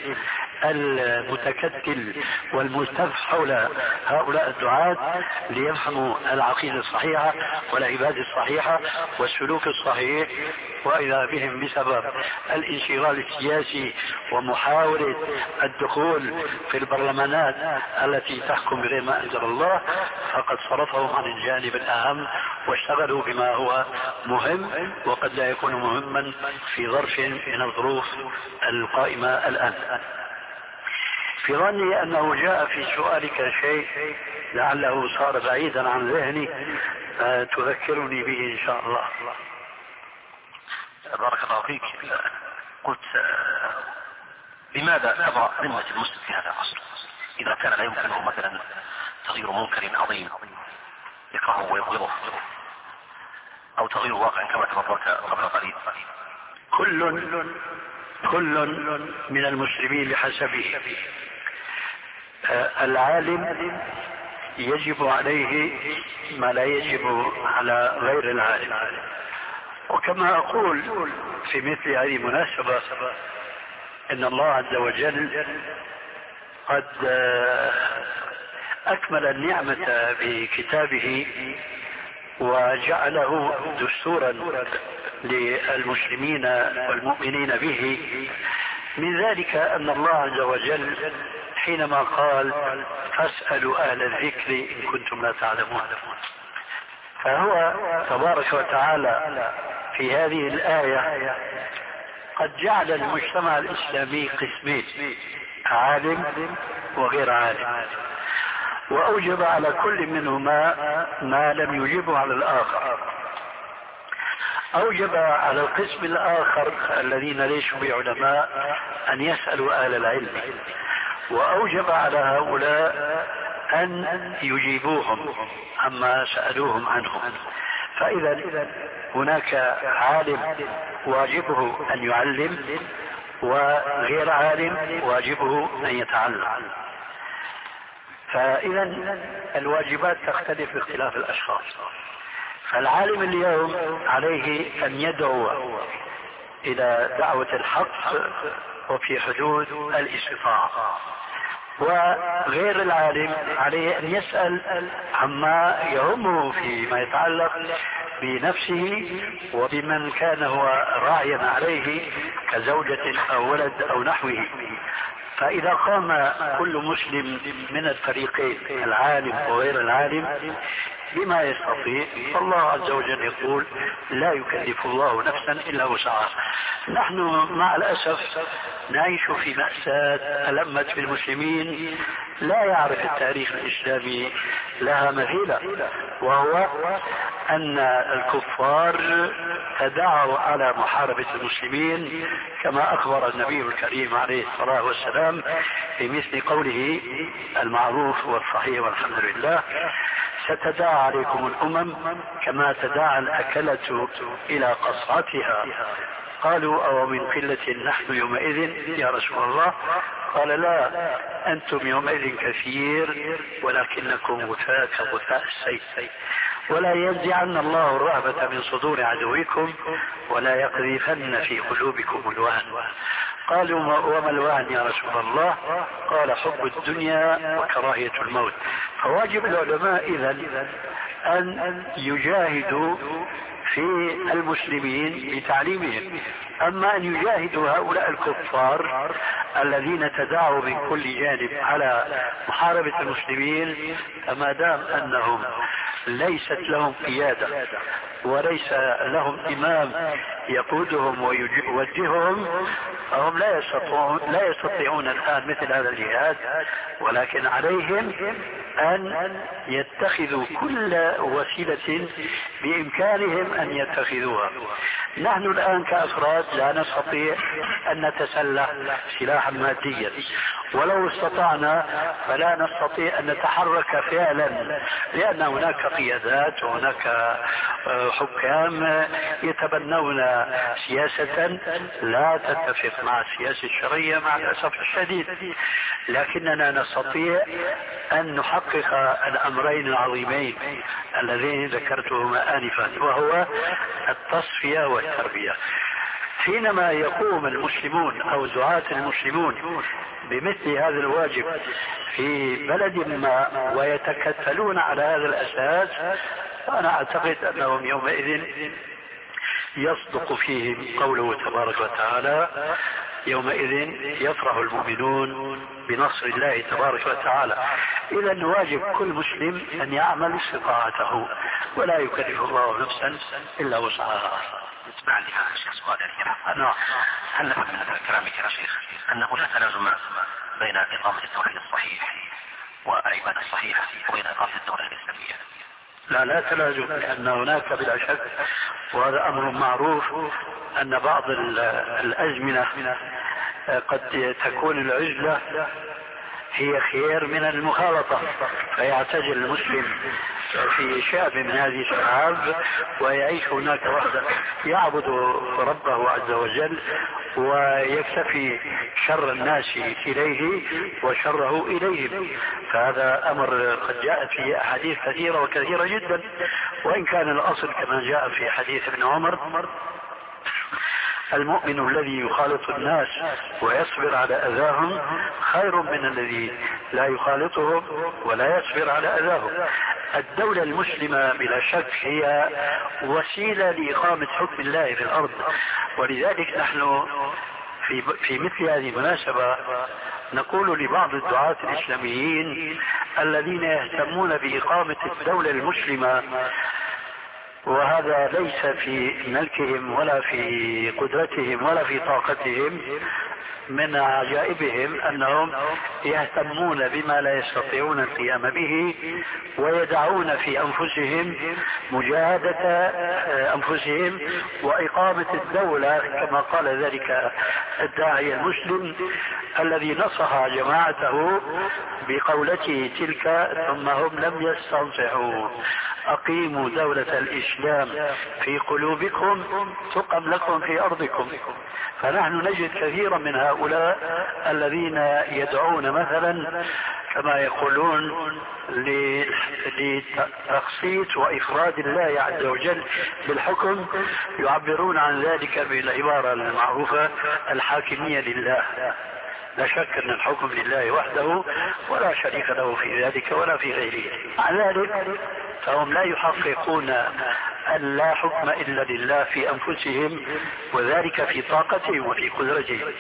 المتكتل والملتف حول هؤلاء الدعاة ليفهموا العقيدة الصحيحة والعبادة الصحيحة والسلوك الصحيح، وإذا بهم بسبب الانشغال السياسي ومحاولة الدخول في البرلمانات التي تحكم بغير ما أنزل الله فقد صرفهم عن الجانب الأهم واشتغلوا بما هو مهم وقد لا يكون مهما في ظرف من الظروف القائمة الآن. في ظني أنه جاء في سؤالك شيء لعله صار بعيدا عن ذهني تذكرني به إن شاء الله. بارك الله فيك. قلت لماذا تضع ذمة المسلم في هذا العصر إذا كان لا يمكنه مثلا تغيير منكر عظيم يكرهه ويبغضه أو تغيير واقع كما تفضلت قبل قليل؟ كل كل من المسلمين بحسبه. العالم يجب عليه ما لا يجب على غير العالم. وكما أقول في مثل هذه المناسبة إن الله عز وجل قد أكمل النعمة بكتابه وجعله دستورا للمسلمين والمؤمنين به. من ذلك أن الله عز وجل حينما قال فاسألوا أهل الذكر إن كنتم لا تعلمون، فهو تبارك وتعالى في هذه الآية قد جعل المجتمع الإسلامي قسمين، عالم وغير عالم، وأوجب على كل منهما ما لم يجبه على الآخر. أوجب على القسم الآخر الذين ليسوا بعلماء أن يسألوا أهل العلم، وأوجب على هؤلاء أن يجيبوهم عما سألوهم عنه. فإذا هناك عالم واجبه أن يعلم وغير عالم واجبه أن يتعلم. فإذا الواجبات تختلف باختلاف الأشخاص. فالعالم اليوم عليه أن يدعو إلى دعوة الحق وفي حدود الاستطاعة، وغير العالم عليه أن يسأل عما يهمه فيما يتعلق بنفسه وبمن كان هو راعيا عليه كزوجة أو ولد أو نحوه. فإذا قام كل مسلم من الفريقين العالم وغير العالم بما يستطيع، فالله عز وجل يقول لا يكلف الله نفسا إلا وسعها. نحن مع الأسف نعيش في مأساة ألمت بالمسلمين لا يعرف التاريخ الإسلامي لها مثيلة، وهو أن الكفار تداعوا على محاربة المسلمين كما أخبر النبي الكريم عليه الصلاة والسلام في مثل قوله المعروف والصحيح والحمد لله: ستداعى عليكم الأمم كما تداعى الأكلة إلى قصعتها. قالوا: أو من قلة نحن يومئذ يا رسول الله؟ قال: لا، أنتم يومئذ كثير ولكنكم غثاء كغثاء السيل. ولا ينزعن الله الرهبة من صدور عدوكم ولا يقذفن في قلوبكم الوهن. قالوا: وما الوهن يا رسول الله؟ قال: حب الدنيا وكراهية الموت. فواجب العلماء إذن أن يجاهدوا في المسلمين بتعليمهم. أما أن يجاهدوا هؤلاء الكفار الذين تداعوا من كل جانب على محاربة المسلمين، فما دام أنهم ليست لهم قيادة وليس لهم إمام يقودهم ويوجههم، فهم لا يستطيعون, لا يستطيعون الآن مثل هذا الجهاد، ولكن عليهم أن يتخذوا كل وسيلة بإمكانهم أن يتخذوها. نحن الآن كأفراد لا نستطيع أن نتسلح سلاحا ماديا، ولو استطعنا فلا نستطيع أن نتحرك فعلا، لأن هناك قيادات وهناك حكام يتبنون سياسة لا تتفق مع السياسة الشرعية مع الأسف الشديد. لكننا نستطيع أن نحقق الأمرين العظيمين اللذين ذكرتهما آنفا، وهو التصفية والتربية. حينما يقوم المسلمون أو دعاة المسلمون بمثل هذا الواجب في بلد ما ويتكتلون على هذا الأساس، فأنا أعتقد أنهم يومئذ يصدق فيهم قوله تبارك وتعالى: يومئذ يفرح المؤمنون بنصر الله تبارك وتعالى. إذا واجب كل مسلم أن يعمل استطاعته، ولا يكلف الله نفسا إلا وسعها. اسمع لي هذا الشيخ سؤال نعم. هل نفهم من كلامك يا شيخ أنه لا تلازم بين إقامة التوحيد الصحيح والعبادة الصحيحة وبين إقامة الدولة الإسلامية؟ لا لا تلازم، لأن هناك بلا شك، وهذا أمر معروف، أن بعض الأزمنة قد تكون العزلة هي خير من المخالطة، فيعتزل المسلم في شعب من هذه الشعاب ويعيش هناك وحده، يعبد ربه عز وجل ويكتفي شر الناس إليه وشره إليهم. فهذا أمر قد جاء في أحاديث كثيرة وكثيرة جدا، وإن كان الأصل كما جاء في حديث ابن عمر: المؤمن الذي يخالط الناس ويصبر على أذاهم خير من الذي لا يخالطهم ولا يصبر على أذاهم. الدولة المسلمة بلا شك هي وسيلة لإقامة حكم الله في الأرض، ولذلك نحن في, في مثل هذه المناسبة نقول لبعض الدعاة الإسلاميين الذين يهتمون بإقامة الدولة المسلمة، وهذا ليس في ملكهم ولا في قدرتهم ولا في طاقتهم، من عجائبهم أنهم يهتمون بما لا يستطيعون القيام به ويدعون في أنفسهم مجاهدة أنفسهم وإقامة الدولة، كما قال ذلك الداعية المسلم الذي نصح جماعته بقولته تلك: ثم هم لم يستنصحوا، أقيموا دولة الإسلام في قلوبكم تقم لكم في أرضكم. فنحن نجد كثيرا من هؤلاء الذين يدعون مثلا كما يقولون لتخصيص وإفراد الله عز وجل بالحكم، يعبرون عن ذلك بالعبارة المعروفة: الحاكمية لله. لا شك أن الحكم لله وحده ولا شريك له في ذلك ولا في غيره. مع ذلك فهم لا يحققون أن لا حكم إلا لله في أنفسهم، وذلك في طاقتهم وفي قدرتهم.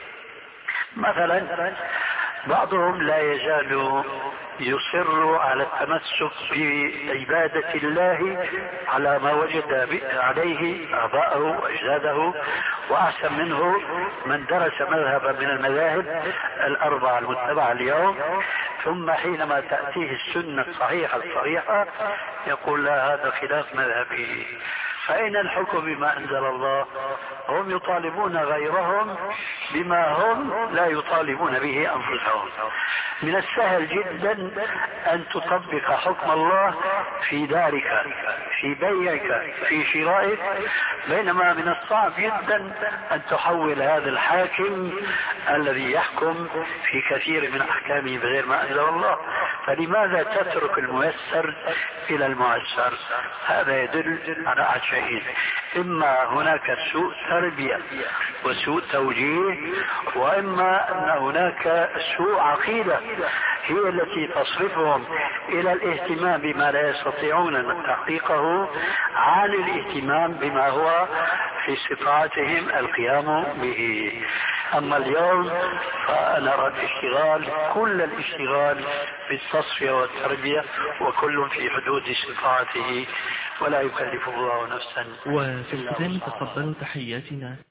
مثلا بعضهم لا يزال يصر على التمسك بعبادة الله على ما وجد عليه آباءه وأجداده، وأحسن منه من درس مذهبا من المذاهب الأربعة المتبعة اليوم، ثم حينما تأتيه السنة الصحيحة الصريحة يقول: لا، هذا خلاف مذهبي، فأين الحكم بما أنزل الله؟ هم يطالبون غيرهم بما هم لا يطالبون به أنفسهم. من السهل جدا أن تطبق حكم الله في دارك، في بيعك، في شرائك، بينما من الصعب جدا أن تحول هذا الحاكم الذي يحكم في كثير من أحكامه بغير ما أنزل الله. فلماذا تترك الميسر إلى المعسر؟ هذا يدل على أحد شيئين: إما هناك سوء تربية وسوء توجيه، وإما أن هناك سوء عقيدة هي التي تصرفهم إلى الاهتمام بما لا يستطيعون تحقيقه عن الاهتمام بما هو في استطاعتهم القيام به. أما اليوم فنرى الاشتغال، كل الاشتغال بالتصفية والتربية، وكل في حدود استطاعته ولا يكلف الله نفسا. وفي الختام تقبلوا تحياتنا